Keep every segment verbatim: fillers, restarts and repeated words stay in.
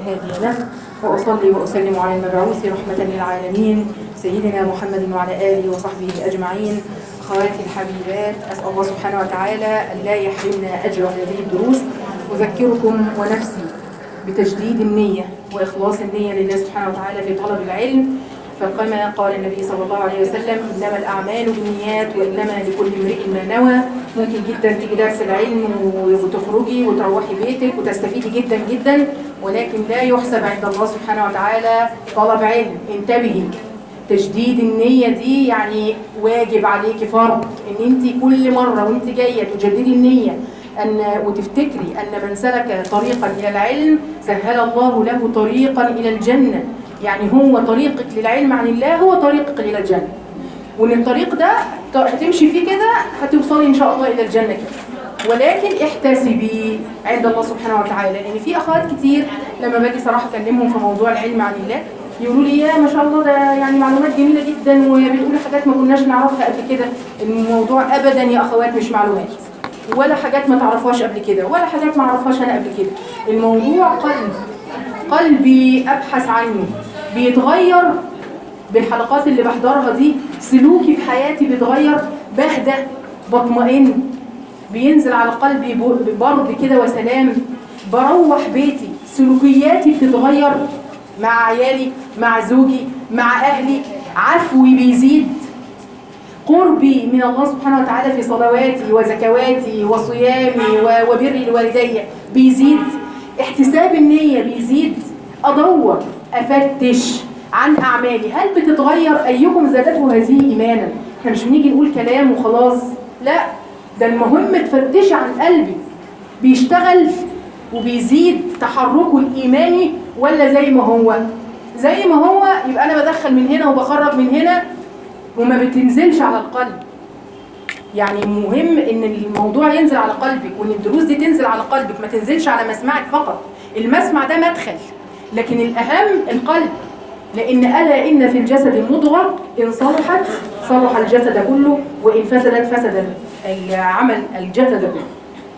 هادي له، وأصلي وأسلم على المبعوث رحمة للعالمين سيدنا محمد وعلى آله وصحبه أجمعين. أخواتي الحبيبات، أسأل الله سبحانه وتعالى أن لا يحرمنا أجر هذه الدروس. أذكركم ونفسي بتجديد النية وإخلاص النية لله سبحانه وتعالى في طلب العلم، فكما قال النبي صلى الله عليه وسلم: إنما الأعمال بالنيات وإنما لكل امرئ ما نوى. ممكن جدا تيجي درس العلم وتخرجي وتروحي بيتك وتستفيدي جدا جدا، ولكن لا يحسب عند الله سبحانه وتعالى طلب علم. انتبهي، تجديد النية دي يعني واجب عليكي، فرض ان انت كل مرة وانت جاية تجددي النية أن وتفتكري أن من سلك طريقا إلى العلم سهل الله له طريقا إلى الجنة. يعني هو طريقك للعلم عن الله هو طريقك إلى الجنة، وإن الطريق ده هتمشي فيه كده هتوصلي إن شاء الله إلى الجنة كده. ولكن احتسبي عند الله سبحانه وتعالى، لأن في أخوات كتير لما باجي صراحة أكلمهم في موضوع العلم عن الله يقولوا لي: يا ما شاء الله ده يعني معلومات جميلة جدا وبتقولي حاجات ما كناش نعرفها قبل كده. الموضوع أبدا يا أخوات مش معلومات، ولا حاجات ما تعرفوهاش قبل كده، ولا حاجات ما اعرفهاش انا قبل كده. الموضوع قلب، قلبي ابحث عنه، بيتغير بالحلقات اللي بحضرها دي. سلوكي في حياتي بيتغير، بهدى، بطمئن، بينزل على قلبي برد كده وسلام. بروح بيتي سلوكياتي بتتغير مع عيالي، مع زوجي، مع اهلي. عفوي بيزيد، قربي من الله سبحانه وتعالى في صلواتي وزكواتي وصيامي وبري الوالدين بيزيد، احتساب النية بيزيد، أدور أفتش عن أعمالي هل بتتغير. أيكم زادته هذه إيمانا. احنا مش بنيجي نقول كلام وخلاص، لا، ده المهم تفتشي عن قلبي بيشتغل وبيزيد تحركه الإيماني ولا زي ما هو. زي ما هو يبقى أنا بدخل من هنا وبخرج من هنا وما بتنزلش على القلب. يعني مهم ان الموضوع ينزل على قلبك، وان الدروس دي تنزل على قلبك، ما تنزلش على مسمعك فقط. المسمع ده مدخل، لكن الاهم القلب. لان الا ان في الجسد مضغة ان صلحت صلح الجسد كله، وان فسدت فسد العمل الجسد كله.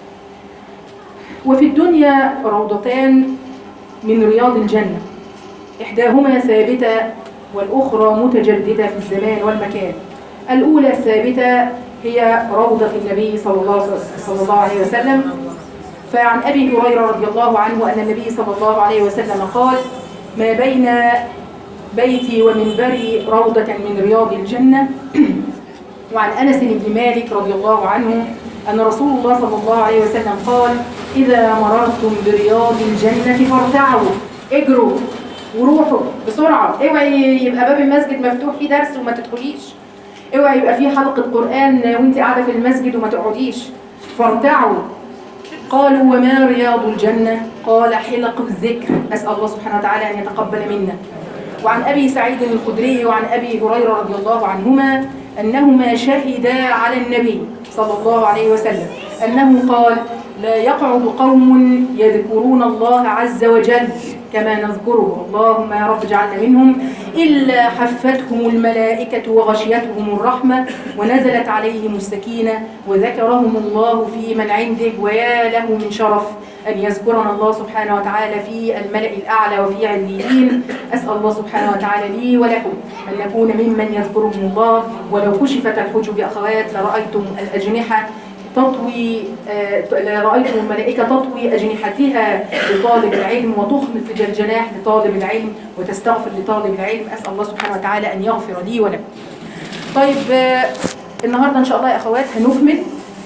وفي الدنيا روضتان من رياض الجنة، احداهما ثابتة والأخرى متجددة في الزمان والمكان. الأولى الثابتة هي روضة النبي صلى الله, صلى الله عليه وسلم. فعن أبي هريرة رضي الله عنه أن النبي صلى الله عليه وسلم قال: ما بين بيتي ومنبري روضة من رياض الجنة. وعن أنس بن مالك رضي الله عنه أن رسول الله صلى الله عليه وسلم قال: إذا مررتم برياض الجنة فارتعوا، اجروا وروحوا بسرعة. اوعي يبقى باب المسجد مفتوح فيه درس وما تدخليش، اوعي يبقى فيه حلقة قرآن وانت قاعدة في المسجد وما تقعديش. فارتعوا. قالوا: وما رياض الجنة؟ قال: حلق الذكر. أسأل الله سبحانه وتعالى أن يتقبل منا. وعن أبي سعيد الخدري وعن أبي هريرة رضي الله عنهما أنهما شهدا على النبي صلى الله عليه وسلم أنه قال: لا يقعد قوم يذكرون الله عز وجل كما نذكره، اللهم يا رب اجعلنا منهم، إلا حفتهم الملائكة وغشيتهم الرحمة ونزلت عليهم السكينة وذكرهم الله في من عنده. ويا له من شرف أن يذكرنا الله سبحانه وتعالى في الملأ الأعلى وفي عليين. أسأل الله سبحانه وتعالى لي ولكم أن نكون ممن يذكرهم الله. ولو كشفت الحجب أخوات لرأيتم الأجنحة تطوي، رأيتم الملائكة تطوي أجنحتها لطالب العلم وتخفض الجناح لطالب العلم وتستغفر لطالب العلم. أسأل الله سبحانه وتعالى أن يغفر لي ولكم. طيب، النهاردة إن شاء الله يا أخوات هنكمل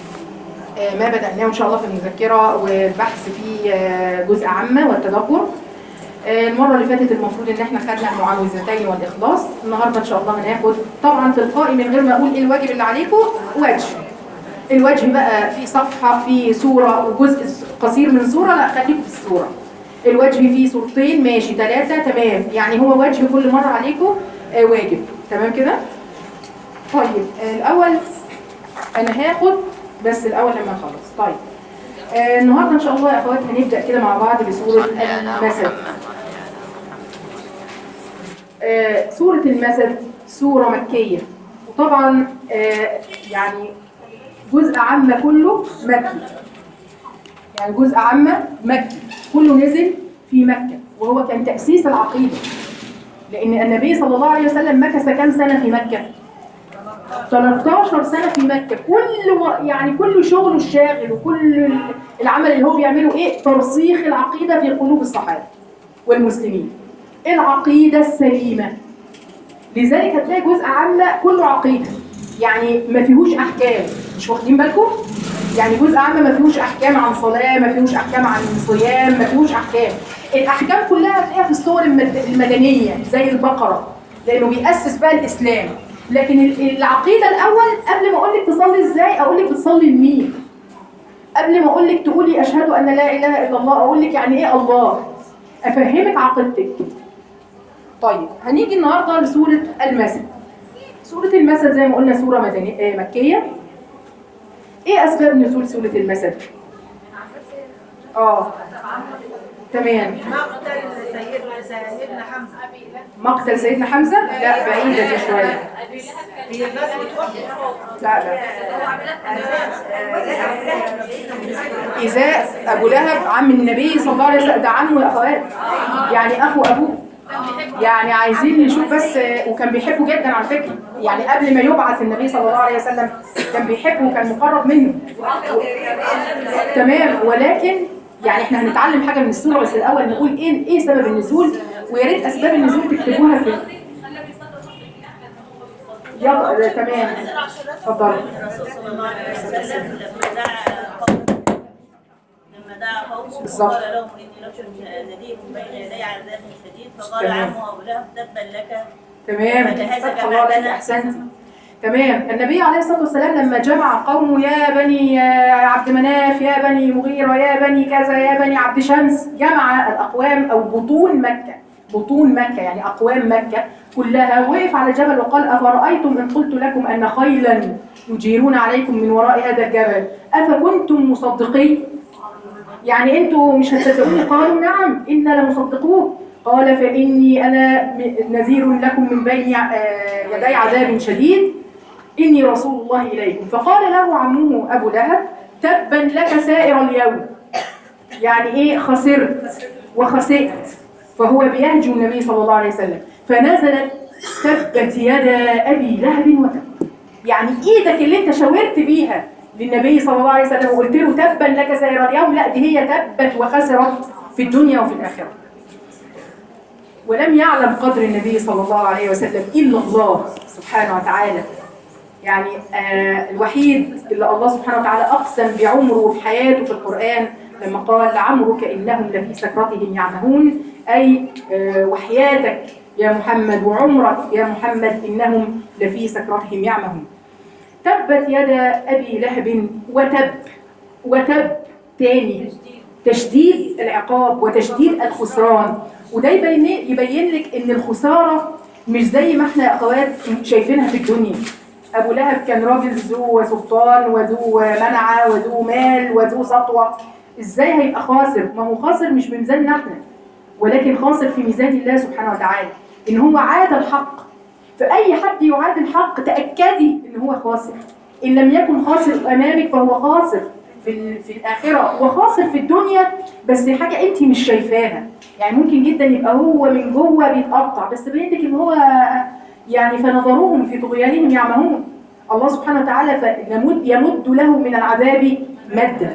ما بدأناه إن شاء الله في المذكرة والبحث في جزء عامة والتدبر. المرة اللي فاتت المفروض إن احنا خدنا المعوذتين والإخلاص. النهاردة إن شاء الله هناخد طبعا تلقائي من غير ما أقول إيه الواجب اللي عليكم وجه. الوجه بقى في صفحة، في صورة وجزء قصير من صورة، لا خليكم في الصورة. الوجه فيه صورتين، ماشي، ثلاثة، تمام. يعني هو وجه كل مرة عليكم آه واجب، تمام كده؟ طيب، آه الأول أنا هاخد بس الأول لما نخلص. طيب، آه النهاردة إن شاء الله يا أخوات هنبدأ كده مع بعض بسورة المسد. آه سورة المسد سورة مكية، وطبعا آه يعني جزء عامة كله مكي، يعني جزء عامة مكي كله نزل في مكة، وهو كان تأسيس العقيدة، لأن النبي صلى الله عليه وسلم مكث كم سنة في مكة؟ ثلاثة عشر سنة في مكة. كل و... يعني كل شغله الشاغل وكل العمل اللي هو بيعمله إيه؟ ترسيخ العقيدة في قلوب الصحابة والمسلمين، العقيدة السليمة. لذلك هتلاقي جزء عامة كله عقيدة، يعني ما فيهوش أحكام، مش واخدين بالكم؟ يعني جزء عام ما فيهوش احكام عن صلاه، ما فيهوش احكام عن صيام، ما فيهوش احكام. الاحكام كلها هتلاقيها في الصور المدنيه زي البقره، لانه بيأسس بقى الاسلام. لكن العقيده الاول، قبل ما اقول لك تصلي ازاي اقول لك بتصلي لمين، قبل ما اقول لك تقولي اشهد ان لا اله الا الله اقول لك يعني ايه الله، افهمك عقيدتك. طيب هنيجي النهارده لسوره المسد. سوره المسد زي ما قلنا سوره مدنيه مكيه. ايه اسباب نزول سوره المسد؟ اه تمام. مقتل سيدنا حمزه. مقتل سيدنا حمزه؟ لا بعيده دي شويه. في غزوه احد. لا لا. إزاء أبو لهب عم النبي صلى الله عليه وسلم، ده عمه يا أخوات، يعني أخو أبوه. يعني عايزين نشوف بس، وكان بيحبه جدا على فكرة، يعني قبل ما يبعث النبي صلى الله عليه وسلم كان بيحبه وكان مقرب منه. تمام. ولكن يعني احنا هنتعلم حاجة من السورة، بس الأول نقول ايه ايه سبب النزول، ويا ريت أسباب النزول تكتبوها في يلا. تمام اتفضل. الرسول صلى الله عليه وسلم لما دعا لما دعا قومه وقال لهم اني لكم نذير بين يدي عذاب شديد، فقال عمه ابو لهب تبا لك. تمام فتح الله عليك، احسنتي. تمام. النبي عليه الصلاه والسلام لما جمع قومه، يا بني عبد مناف، يا بني مغيرة، يا بني كذا، يا بني عبد شمس، جمع الاقوام او بطون مكه، بطون مكه يعني اقوام مكه كلها، وقف على الجبل وقال افرايتم ان قلت لكم ان خيلا يجيرون عليكم من وراء هذا الجبل افكنتم مصدقين؟ يعني انتوا مش هتصدقوني؟ قالوا نعم انا لمصدقون. قال فاني انا نذير لكم من بين يدي عذاب شديد اني رسول الله اليكم. فقال له عمه ابو لهب تبا لك سائر اليوم، يعني ايه؟ خسرت وخسئت. فهو بيهجو النبي صلى الله عليه وسلم، فنزلت تبت يدا ابي لهب وتب، يعني ايدك اللي انت شاورت بيها للنبي صلى الله عليه وسلم وقلت له تبا لك سائر اليوم، لا دي هي تبت وخسرت في الدنيا وفي الاخره. ولم يعلم قدر النبي صلى الله عليه وسلم الا الله سبحانه وتعالى. يعني آه الوحيد اللي الله سبحانه وتعالى اقسم بعمره وفي حياته في القران لما قال لعمرك انهم لفي سكرتهم يعمهون، اي آه وحياتك يا محمد وعمرك يا محمد انهم لفي سكرتهم يعمهون. تبت يدا ابي لهب وتب، وتب تاني تشديد العقاب وتشديد الخسران. وده يبين يبين لك ان الخساره مش زي ما احنا اخوات شايفينها في الدنيا. ابو لهب كان راجل ذو سلطان وذو منعه وذو مال وذو سطوه، ازاي هيبقى خاسر؟ ما هو خاسر مش بميزاننا احنا، ولكن خاسر في ميزان الله سبحانه وتعالى، ان هو عاد الحق. فاي حد يعاد الحق تاكدي ان هو خاسر، ان لم يكن خاسر امامك فهو خاسر في في الاخره وخاسر في الدنيا، بس حاجه انت مش شايفاها. يعني ممكن جدا يبقى هو من جوه بيتقطع، بس بيدك ان هو يعني فنظروهم في طغيانهم يعمهون. الله سبحانه وتعالى يمد, يمد له من العذاب مدا.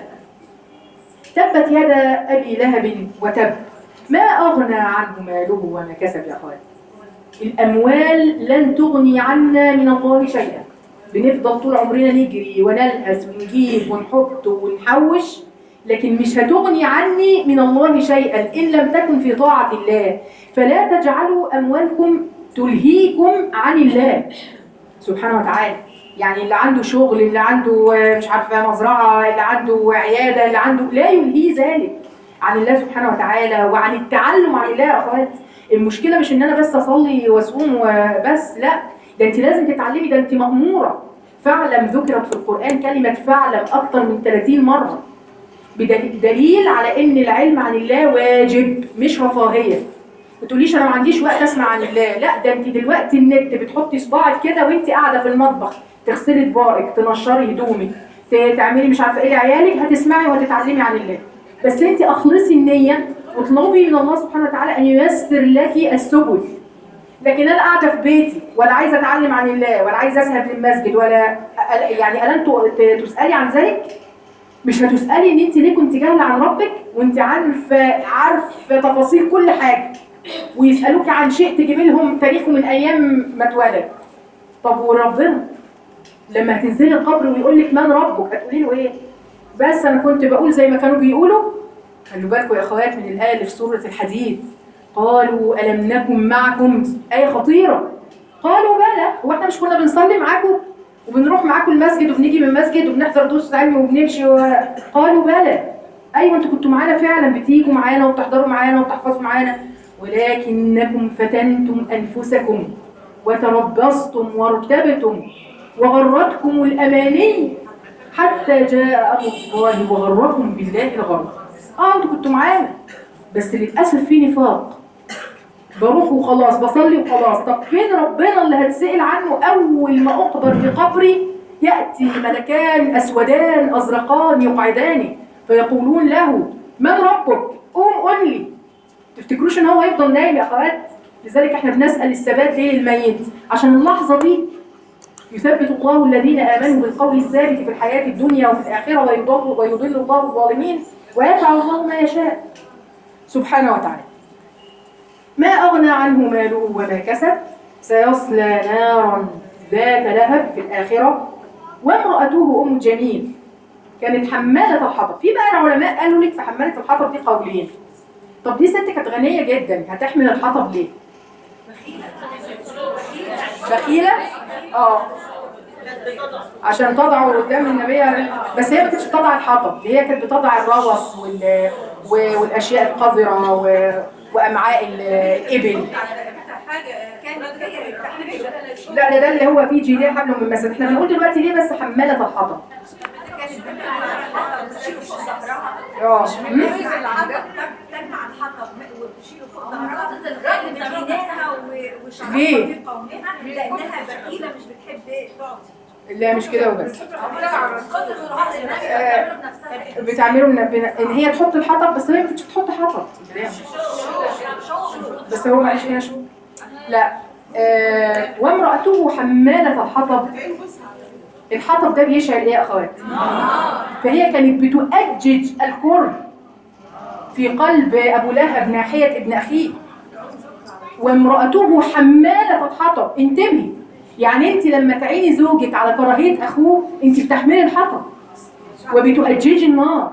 تبت يدا ابي لهب وتب ما اغنى عنه ماله وما كسب. يا اخوان الاموال لن تغني عنا من الله شيئا، بنفضل طول عمرنا نجري ونلهث ونجيب ونحط ونحوش، لكن مش هتغني عني من الله شيئا إن لم تكن في طاعة الله. فلا تجعلوا أموالكم تلهيكم عن الله سبحانه وتعالى. يعني اللي عنده شغل، اللي عنده مش عارفة مزرعة، اللي عنده عيادة، اللي عنده لا يلهي ذلك عن الله سبحانه وتعالى وعن التعلم عن الله. يا أخوات المشكلة مش إن أنا بس أصلي وأصوم وبس، لا ده أنت لازم تتعلمي، ده أنت مأمورة. فاعلم ذكرت في القرآن كلمة فاعلم أكتر من ثلاثين مرة، بدليل على ان العلم عن الله واجب مش رفاهيه. ما تقوليش انا ما عنديش وقت اسمع عن الله، لا ده انت دلوقتي النت بتحطي صباعك كده وانت قاعده في المطبخ تغسلي اطباقك، تنشري هدومك، تعملي مش عارفه ايه لعيالك، هتسمعي وهتتعلمي عن الله. بس انت اخلصي النيه واطلبي من الله سبحانه وتعالى ان ييسر لك السبل. لكن انا قاعده في بيتي ولا عايزه اتعلم عن الله ولا عايزه اذهب للمسجد ولا يعني الن تسالي عن ذلك؟ مش هتسالي ان انت ليه كنت جاهله عن ربك وانت عارفه عارفه تفاصيل كل حاجه، ويسالوك عن شيء تجيبي لهم تاريخه من ايام ما اتولد. طب وربنا لما هتنزلي القبر ويقول لك من ربك هتقولي له ايه؟ بس انا كنت بقول زي ما كانوا بيقولوا. خلوا بالكم يا اخوات من الايه اللي في سوره الحديد، قالوا الم نكن معكم، ايه خطيره. قالوا بلى، هو احنا مش كنا بنصلي معاكم وبنروح معاكم المسجد وبنيجي من المسجد وبنحضر دروس علم وبنمشي و... قالوا بلى، ايوه انتوا كنتوا معانا فعلا، بتيجوا معانا وبتحضروا معانا وبتحفظوا معانا، ولكنكم فتنتم انفسكم وتربصتم وارتبتم وغرتكم الاماني حتى جاء امر الله وغركم بالله الغرور. اه انتوا كنتوا معانا بس للاسف في نفاق، بروح وخلاص بصلي وخلاص. طب فين ربنا اللي هتسأل عنه اول ما اقبر في قبري؟ ياتي ملكان اسودان ازرقان يقعداني فيقولون له من ربك؟ قوم قل لي. تفتكروش ان هو هيفضل نايم يا اخوات؟ لذلك احنا بنسال الثبات ليه للميت؟ عشان اللحظه دي يثبت الله الذين امنوا بالقول الثابت في الحياه الدنيا وفي الاخره ويضل ويضل الله الظالمين ويفعل الله ما يشاء سبحانه وتعالى. ما أغنى عنه ماله وما كسب سيصلى نارا ذات لهب في الآخرة وامرأته أم جميل كانت حمالة الحطب. في بقى العلماء قالوا لك في حمالة الحطب دي قولين. طب دي ست كانت غنية جدا، هتحمل الحطب ليه؟ بخيلة؟ اه عشان تضعه قدام النبي، بس هي ما كانتش بتضع الحطب، هي كانت بتضع الروث وال... والاشياء القذره و... وامعاء الابل. لا ده ده اللي هو فيه جيليه حبل من مسد. احنا بنقول دلوقتي ليه بس حماله الحطب. اه تجمع الحطب وتشيله فوق ظهرها لبنائها ليه؟ في قومها لانها بخيله مش بتحب تعطي. لا مش كده وبس. بتعملوا من ان هي تحط الحطب، بس هي مش بتحط حطب بس هو معلش هنا شو. لا آه وامرأته حمالة الحطب. الحطب ده بيشعل ايه يا اخوات؟ فهي كانت بتؤجج الكره في قلب ابو لهب ناحية ابن اخيه. وامرأته حمالة الحطب، انتبهي، يعني انت لما تعيني زوجك على كراهية اخوه انت بتحملي الحطب وبتؤججي النار.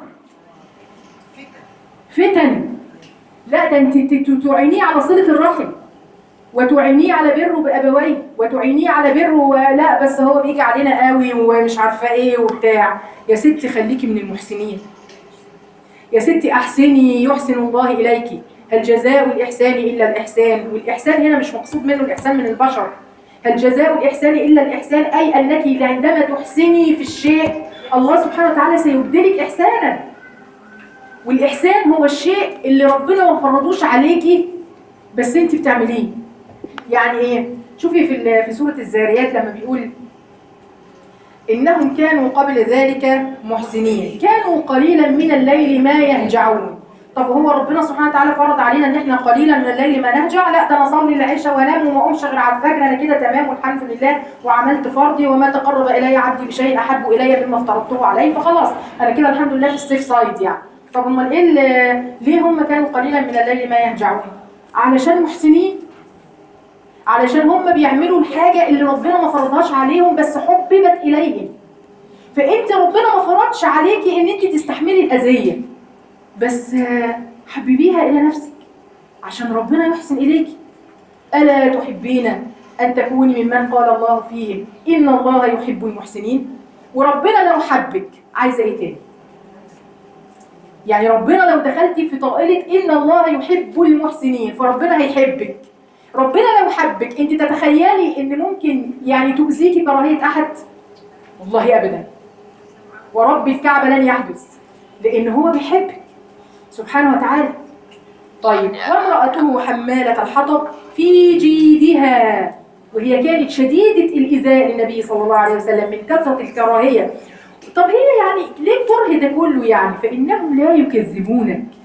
فتن. لا ده انت تعينيه على صلة الرحم وتعينيه على بره بأبويه وتعينيه على بره. لا بس هو بيجي علينا قوي ومش عارفه ايه وبتاع. يا ستي خليكي من المحسنين، يا ستي احسني يحسن الله اليك، هل جزاء الاحسان الا الاحسان. والاحسان هنا مش مقصود منه الاحسان من البشر. هل جزاء الاحسان الا الاحسان، اي انك عندما تحسني في الشيء الله سبحانه وتعالى سيبدلك احسانا. والاحسان هو الشيء اللي ربنا ما فرضوش عليكي بس انت بتعمليه. يعني ايه؟ شوفي في في سوره الذاريات لما بيقول انهم كانوا قبل ذلك محسنين كانوا قليلا من الليل ما يهجعون. طب هو ربنا سبحانه وتعالى فرض علينا ان احنا قليلا من الليل ما نهجع؟ لا ده انا اصلي العشاء وانام وما اقومش غير على الفجر، انا كده تمام والحمد لله وعملت فرضي وما تقرب الي عبدي بشيء احب الي مما افترضته عليه، فخلاص انا كده الحمد لله في السيف سايد يعني. طب امال ايه ليه هم كانوا قليلا من الليل ما يهجعون؟ علشان محسنين، علشان هم بيعملوا الحاجه اللي ربنا ما فرضهاش عليهم بس حببت اليهم. فانت ربنا ما فرضش عليكي ان انت تستحملي الاذيه بس حببيها الى نفسك عشان ربنا يحسن اليكي. الا تحبين ان تكوني ممن قال الله فيهم ان الله يحب المحسنين؟ وربنا لو حبك عايزه ايه تاني؟ يعني ربنا لو دخلتي في طائله ان الله يحب المحسنين فربنا هيحبك. ربنا لو حبك انت تتخيلي ان ممكن يعني تؤذيكي كراهيه احد؟ والله ابدا، ورب الكعبه لن يحدث، لان هو بيحبك سبحانه وتعالى. طيب وامرأته حمالة الحطب في جيدها، وهي كانت شديدة الإيذاء للنبي صلى الله عليه وسلم من كثرة الكراهية. طب هي يعني ليه الكره ده كله يعني؟ فإنهم لا يكذبونك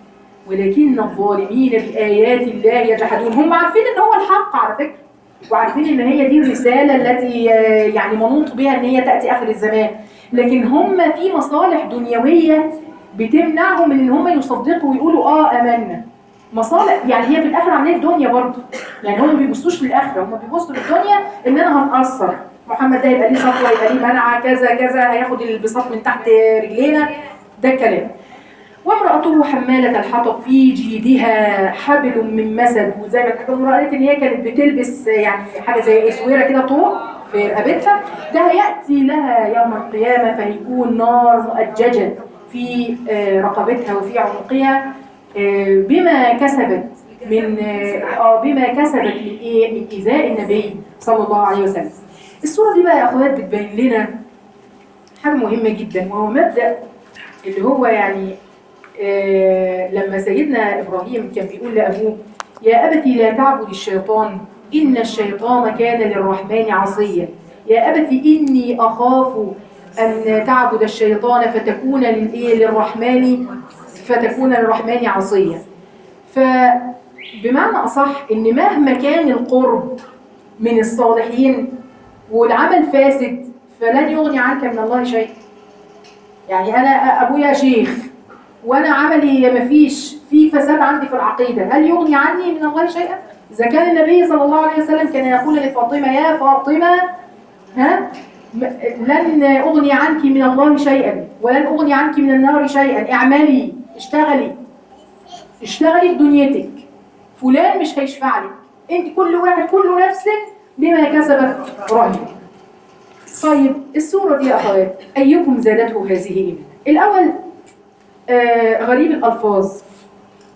ولكن الظالمين بآيات الله يجحدون. هم عارفين ان هو الحق على فكرة، وعارفين ان هي دي الرسالة التي يعني منوط بها ان هي تأتي آخر الزمان، لكن هم في مصالح دنيوية بتمنعهم من ان هم يصدقوا ويقولوا اه امنا. مصالح يعني هي في الاخر عمليه الدنيا برضه، يعني هم ما بيبصوش للاخره، هم بيبصوا للدنيا ان انا هنقصر، محمد ده يبقى ليه سطوه، يبقى ليه منعه، كذا كذا، هياخد البساط من تحت رجلينا، ده الكلام. وامرأته حمالة الحطب في جيدها حبل من مسد، وزي ما كانت المرأة قالت ان هي كانت بتلبس يعني حاجه زي اسوره كده طوق في رقبتها، ده هياتي لها يوم القيامه فيكون نار مؤججه في رقبتها وفي عنقها بما كسبت من اه بما كسبت من ايه؟ من ايذاء النبي صلى الله عليه وسلم. الصوره دي بقى يا اخوات بتبين لنا حاجه مهمه جدا، وهو مبدا اللي هو يعني آه لما سيدنا ابراهيم كان بيقول لابوه يا ابتي لا تعبد الشيطان ان الشيطان كان للرحمن عصيا، يا ابتي اني اخاف ان تعبد الشيطان فتكون للايه للرحمن فتكون للرحمن عصيا. فبمعنى أصح إن مهما كان القرب من الصالحين والعمل فاسد فلن يغني عنك من الله شيء. يعني أنا أبويا شيخ وأنا عملي مفيش في فساد عندي في العقيدة، هل يغني عني من الله شيئا؟ إذا كان النبي صلى الله عليه وسلم كان يقول لفاطمة يا فاطمة ها لن أغني عنك من الله شيئا ولن أغني عنك من النار شيئا، اعملي اشتغلي اشتغلي في دنيتك، فلان مش هيشفع لك، انت كل واحد كل نفس بما كسبت رهينة. طيب السورة دي يا أخوات أيكم زادته هذه إيمانا؟ الأول آه غريب الألفاظ